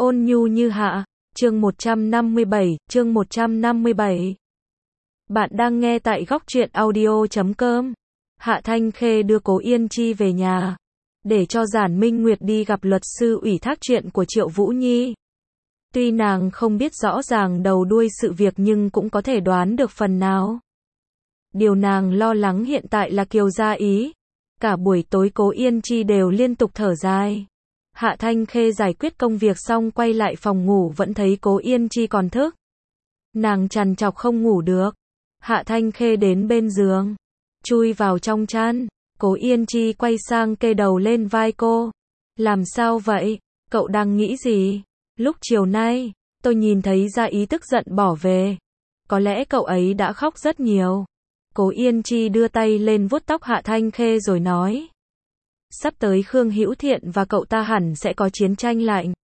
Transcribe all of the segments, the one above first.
Ôn nhu như hạ, chương 157. Bạn đang nghe tại góc truyện audio.com. Hạ Thanh Khê đưa Cố Yên Chi về nhà, để cho Giản Minh Nguyệt đi gặp luật sư ủy thác chuyện của Triệu Vũ Nhi. Tuy nàng không biết rõ ràng đầu đuôi sự việc nhưng cũng có thể đoán được phần nào. Điều nàng lo lắng hiện tại là Kiều Gia Ý. Cả buổi tối Cố Yên Chi đều liên tục thở dài. Hạ Thanh Khê giải quyết công việc xong quay lại phòng ngủ vẫn thấy Cố Yên Chi còn thức. Nàng trằn trọc không ngủ được. Hạ Thanh Khê đến bên giường, chui vào trong chăn. Cố Yên Chi quay sang kê đầu lên vai cô. Làm sao vậy? Cậu đang nghĩ gì? Lúc chiều nay, tôi nhìn thấy Gia Ý tức giận bỏ về. Có lẽ cậu ấy đã khóc rất nhiều. Cố Yên Chi đưa tay lên vuốt tóc Hạ Thanh Khê rồi nói. Sắp tới Khương Hữu Thiện và cậu ta hẳn sẽ có chiến tranh lạnh.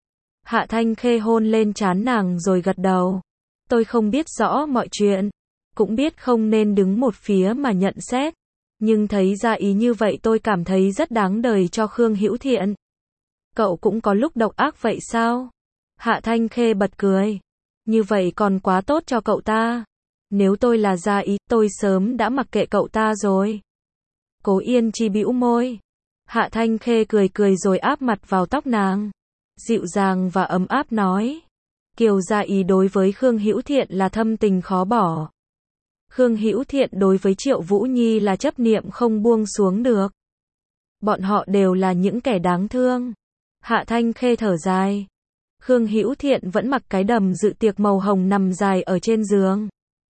Hạ Thanh Khê hôn lên trán nàng rồi gật đầu. Tôi không biết rõ mọi chuyện, cũng biết không nên đứng một phía mà nhận xét, nhưng thấy Gia Ý như vậy tôi cảm thấy rất đáng đời cho Khương Hữu Thiện. Cậu cũng có lúc độc ác vậy sao? Hạ Thanh Khê bật cười. Như vậy còn quá tốt cho cậu ta. Nếu tôi là Gia Ý, tôi sớm đã mặc kệ cậu ta rồi. Cố Yên Chi bĩu môi. Hạ Thanh Khê cười cười rồi áp mặt vào tóc nàng, dịu dàng và ấm áp nói. Kiều Gia Ý đối với Khương Hữu Thiện là thâm tình khó bỏ. Khương Hữu Thiện đối với Triệu Vũ Nhi là chấp niệm không buông xuống được. Bọn họ đều là những kẻ đáng thương. Hạ Thanh Khê thở dài. Khương Hữu Thiện vẫn mặc cái đầm dự tiệc màu hồng nằm dài ở trên giường.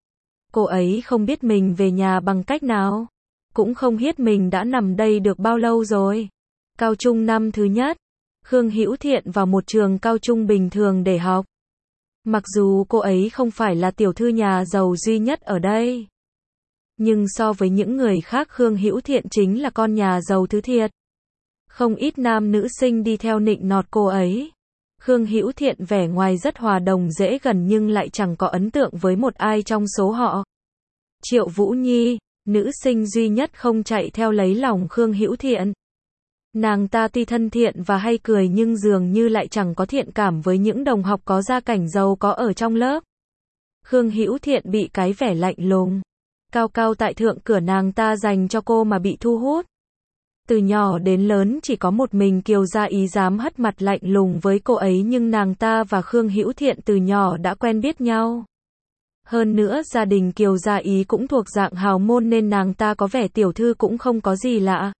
Cô ấy không biết mình về nhà bằng cách nào, cũng không biết mình đã nằm đây được bao lâu rồi. Cao trung năm thứ nhất, Khương Hữu Thiện vào một trường cao trung bình thường để học. Mặc dù cô ấy không phải là tiểu thư nhà giàu duy nhất ở đây, nhưng so với những người khác Khương Hữu Thiện chính là con nhà giàu thứ thiệt. Không ít nam nữ sinh đi theo nịnh nọt cô ấy. Khương Hữu Thiện vẻ ngoài rất hòa đồng dễ gần nhưng lại chẳng có ấn tượng với một ai trong số họ. Triệu Vũ Nhi, nữ sinh duy nhất không chạy theo lấy lòng Khương Hữu Thiện. Nàng ta tuy thân thiện và hay cười nhưng dường như lại chẳng có thiện cảm với những đồng học có gia cảnh giàu có ở trong lớp. Khương Hữu Thiện bị cái vẻ lạnh lùng, cao cao tại thượng cửa nàng ta dành cho cô mà bị thu hút. Từ nhỏ đến lớn chỉ có một mình Kiều Gia Ý dám hất mặt lạnh lùng với cô ấy nhưng nàng ta và Khương Hữu Thiện từ nhỏ đã quen biết nhau. Hơn nữa gia đình Kiều Gia Ý cũng thuộc dạng hào môn nên nàng ta có vẻ tiểu thư cũng không có gì lạ.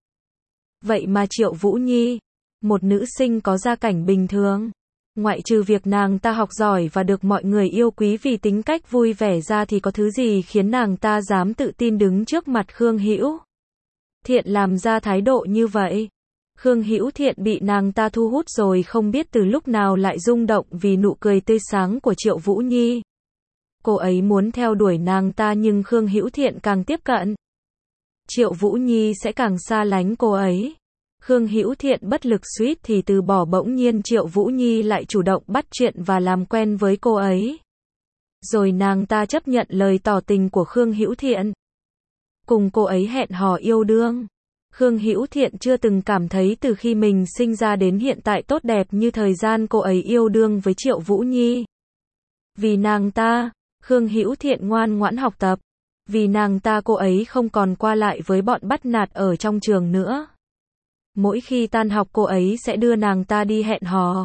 Vậy mà Triệu Vũ Nhi, một nữ sinh có gia cảnh bình thường, ngoại trừ việc nàng ta học giỏi và được mọi người yêu quý vì tính cách vui vẻ ra thì có thứ gì khiến nàng ta dám tự tin đứng trước mặt Khương Hữu Thiện làm ra thái độ như vậy. Khương Hữu Thiện bị nàng ta thu hút rồi không biết từ lúc nào lại rung động vì nụ cười tươi sáng của Triệu Vũ Nhi. Cô ấy muốn theo đuổi nàng ta nhưng Khương Hữu Thiện càng tiếp cận, Triệu Vũ Nhi sẽ càng xa lánh cô ấy. Khương Hữu Thiện bất lực suýt thì từ bỏ, bỗng nhiên Triệu Vũ Nhi lại chủ động bắt chuyện và làm quen với cô ấy. Rồi nàng ta chấp nhận lời tỏ tình của Khương Hữu Thiện, cùng cô ấy hẹn hò yêu đương. Khương Hữu Thiện chưa từng cảm thấy từ khi mình sinh ra đến hiện tại tốt đẹp như thời gian cô ấy yêu đương với Triệu Vũ Nhi. Vì nàng ta, Khương Hữu Thiện ngoan ngoãn học tập. Vì nàng ta cô ấy không còn qua lại với bọn bắt nạt ở trong trường nữa. Mỗi khi tan học cô ấy sẽ đưa nàng ta đi hẹn hò,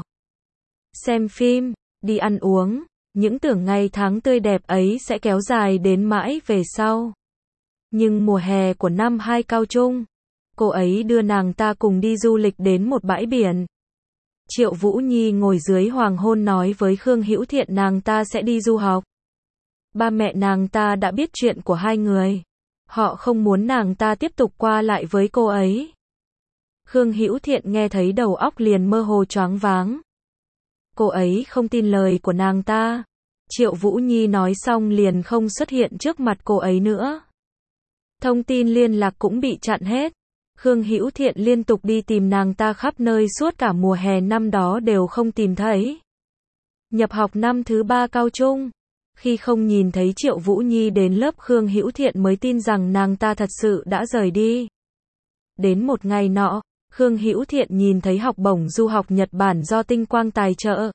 xem phim, đi ăn uống. Những tưởng ngày tháng tươi đẹp ấy sẽ kéo dài đến mãi về sau. Nhưng mùa hè của năm 2 cao trung, cô ấy đưa nàng ta cùng đi du lịch đến một bãi biển. Triệu Vũ Nhi ngồi dưới hoàng hôn nói với Khương Hữu Thiện nàng ta sẽ đi du học. Ba mẹ nàng ta đã biết chuyện của hai người. Họ không muốn nàng ta tiếp tục qua lại với cô ấy. Khương Hữu Thiện nghe thấy đầu óc liền mơ hồ choáng váng. Cô ấy không tin lời của nàng ta. Triệu Vũ Nhi nói xong liền không xuất hiện trước mặt cô ấy nữa. Thông tin liên lạc cũng bị chặn hết. Khương Hữu Thiện liên tục đi tìm nàng ta khắp nơi suốt cả mùa hè năm đó đều không tìm thấy. Nhập học năm thứ 3 cao trung, khi không nhìn thấy Triệu Vũ Nhi đến lớp Khương Hữu Thiện mới tin rằng nàng ta thật sự đã rời đi. Đến một ngày nọ, Khương Hữu Thiện nhìn thấy học bổng du học Nhật Bản do Tinh Quang tài trợ.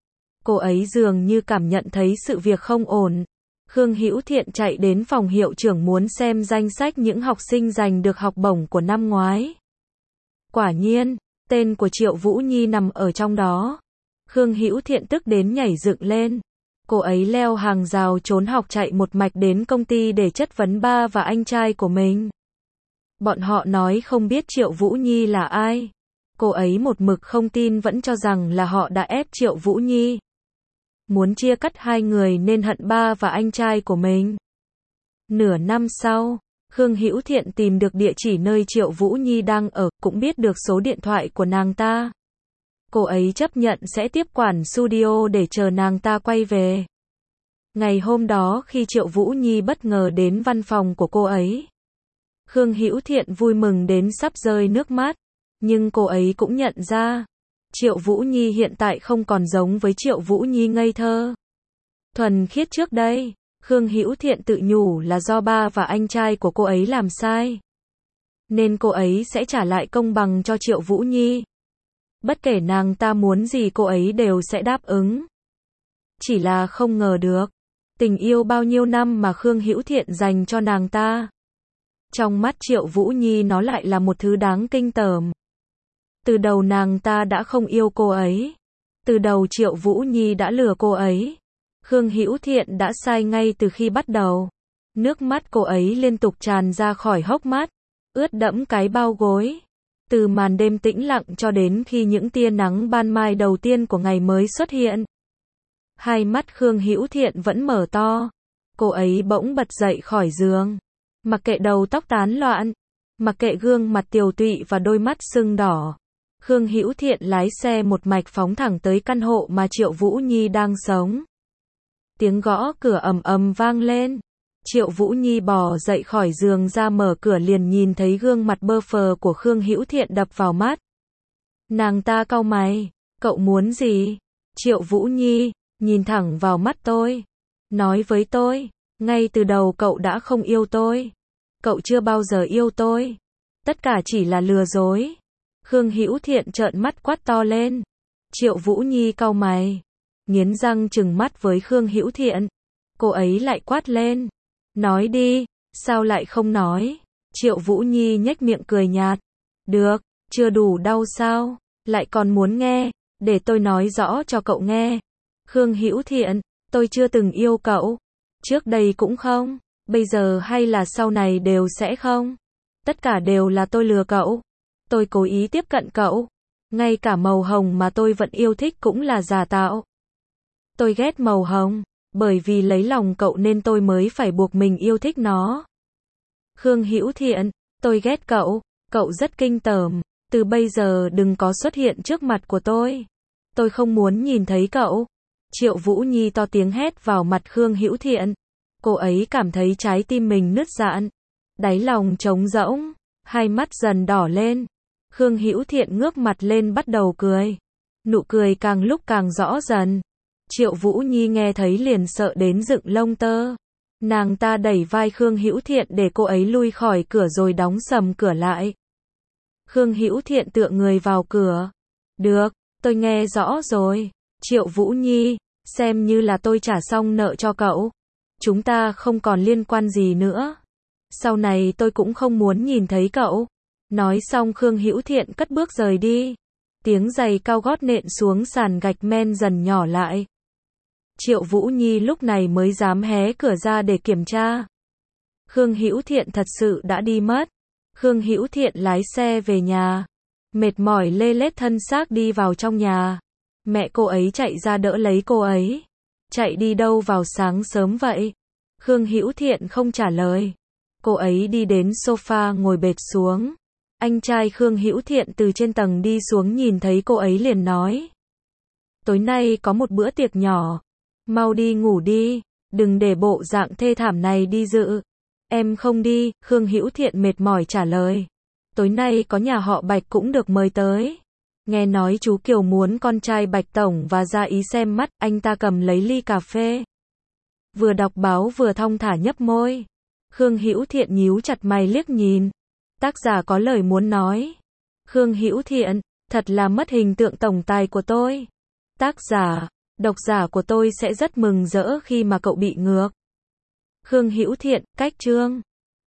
Cô ấy dường như cảm nhận thấy sự việc không ổn. Khương Hữu Thiện chạy đến phòng hiệu trưởng muốn xem danh sách những học sinh giành được học bổng của năm ngoái. Quả nhiên, tên của Triệu Vũ Nhi nằm ở trong đó. Khương Hữu Thiện tức đến nhảy dựng lên. Cô ấy leo hàng rào trốn học chạy một mạch đến công ty để chất vấn ba và anh trai của mình. Bọn họ nói không biết Triệu Vũ Nhi là ai. Cô ấy một mực không tin, vẫn cho rằng là họ đã ép Triệu Vũ Nhi. Muốn chia cắt hai người nên hận ba và anh trai của mình. Nửa năm sau, Khương Hữu Thiện tìm được địa chỉ nơi Triệu Vũ Nhi đang ở, cũng biết được số điện thoại của nàng ta. Cô ấy chấp nhận sẽ tiếp quản studio để chờ nàng ta quay về. Ngày hôm đó khi Triệu Vũ Nhi bất ngờ đến văn phòng của cô ấy, Khương Hữu Thiện vui mừng đến sắp rơi nước mắt. Nhưng cô ấy cũng nhận ra, Triệu Vũ Nhi hiện tại không còn giống với Triệu Vũ Nhi ngây thơ, thuần khiết trước đây. Khương Hữu Thiện tự nhủ là do ba và anh trai của cô ấy làm sai, nên cô ấy sẽ trả lại công bằng cho Triệu Vũ Nhi. Bất kể nàng ta muốn gì cô ấy đều sẽ đáp ứng. Chỉ là không ngờ được, tình yêu bao nhiêu năm mà Khương Hữu Thiện dành cho nàng ta, trong mắt Triệu Vũ Nhi nó lại là một thứ đáng kinh tởm. Từ đầu nàng ta đã không yêu cô ấy. Từ đầu Triệu Vũ Nhi đã lừa cô ấy. Khương Hữu Thiện đã sai ngay từ khi bắt đầu. Nước mắt cô ấy liên tục tràn ra khỏi hốc mắt, ướt đẫm cái bao gối. Từ màn đêm tĩnh lặng cho đến khi những tia nắng ban mai đầu tiên của ngày mới xuất hiện. Hai mắt Khương Hữu Thiện vẫn mở to. Cô ấy bỗng bật dậy khỏi giường. Mặc kệ đầu tóc tán loạn, mặc kệ gương mặt tiều tụy và đôi mắt sưng đỏ, Khương Hữu Thiện lái xe một mạch phóng thẳng tới căn hộ mà Triệu Vũ Nhi đang sống. Tiếng gõ cửa ầm ầm vang lên. Triệu Vũ Nhi bò dậy khỏi giường ra mở cửa liền nhìn thấy gương mặt bơ phờ của Khương Hữu Thiện đập vào mắt. Nàng ta cau mày, cậu muốn gì? Triệu Vũ Nhi, nhìn thẳng vào mắt tôi. Nói với tôi, ngay từ đầu cậu đã không yêu tôi. Cậu chưa bao giờ yêu tôi. Tất cả chỉ là lừa dối. Khương Hữu Thiện trợn mắt quát to lên. Triệu Vũ Nhi cau mày, nghiến răng trừng mắt với Khương Hữu Thiện. Cô ấy lại quát lên. Nói đi, sao lại không nói? Triệu Vũ Nhi nhếch miệng cười nhạt. Được, chưa đủ đau sao? Lại còn muốn nghe? Để tôi nói rõ cho cậu nghe. Khương Hữu Thiện, tôi chưa từng yêu cậu. Trước đây cũng không. Bây giờ hay là sau này đều sẽ không. Tất cả đều là tôi lừa cậu. Tôi cố ý tiếp cận cậu. Ngay cả màu hồng mà tôi vẫn yêu thích cũng là giả tạo. Tôi ghét màu hồng. Bởi vì lấy lòng cậu nên tôi mới phải buộc mình yêu thích nó. Khương Hữu Thiện, tôi ghét cậu. Cậu rất kinh tởm. Từ bây giờ đừng có xuất hiện trước mặt của tôi. Tôi không muốn nhìn thấy cậu. Triệu Vũ Nhi to tiếng hét vào mặt Khương Hữu Thiện. Cô ấy cảm thấy trái tim mình nứt rạn. Đáy lòng trống rỗng. Hai mắt dần đỏ lên. Khương Hữu Thiện ngước mặt lên bắt đầu cười. Nụ cười càng lúc càng rõ dần. Triệu Vũ Nhi nghe thấy liền sợ đến dựng lông tơ. Nàng ta đẩy vai Khương Hữu Thiện để cô ấy lui khỏi cửa rồi đóng sầm cửa lại. Khương Hữu Thiện tựa người vào cửa. Được, tôi nghe rõ rồi. Triệu Vũ Nhi, xem như là tôi trả xong nợ cho cậu. Chúng ta không còn liên quan gì nữa. Sau này tôi cũng không muốn nhìn thấy cậu. Nói xong Khương Hữu Thiện cất bước rời đi. Tiếng giày cao gót nện xuống sàn gạch men dần nhỏ lại. Triệu Vũ Nhi lúc này mới dám hé cửa ra để kiểm tra. Khương Hữu Thiện thật sự đã đi mất. Khương Hữu Thiện lái xe về nhà. Mệt mỏi lê lết thân xác đi vào trong nhà. Mẹ cô ấy chạy ra đỡ lấy cô ấy. Chạy đi đâu vào sáng sớm vậy? Khương Hữu Thiện không trả lời. Cô ấy đi đến sofa ngồi bệt xuống. Anh trai Khương Hữu Thiện từ trên tầng đi xuống nhìn thấy cô ấy liền nói. Tối nay có một bữa tiệc nhỏ. Mau đi ngủ đi. Đừng để bộ dạng thê thảm này đi dự. Em không đi, Khương Hữu Thiện mệt mỏi trả lời. Tối nay có nhà họ Bạch cũng được mời tới. Nghe nói chú Kiều muốn con trai Bạch Tổng và ra ý xem mắt, anh ta cầm lấy ly cà phê. Vừa đọc báo vừa thong thả nhấp môi. Khương Hữu Thiện nhíu chặt mày liếc nhìn. Tác giả có lời muốn nói. Khương Hữu Thiện, thật là mất hình tượng tổng tài của tôi. Tác giả, độc giả của tôi sẽ rất mừng rỡ khi mà cậu bị ngược. Khương Hữu Thiện, cách chương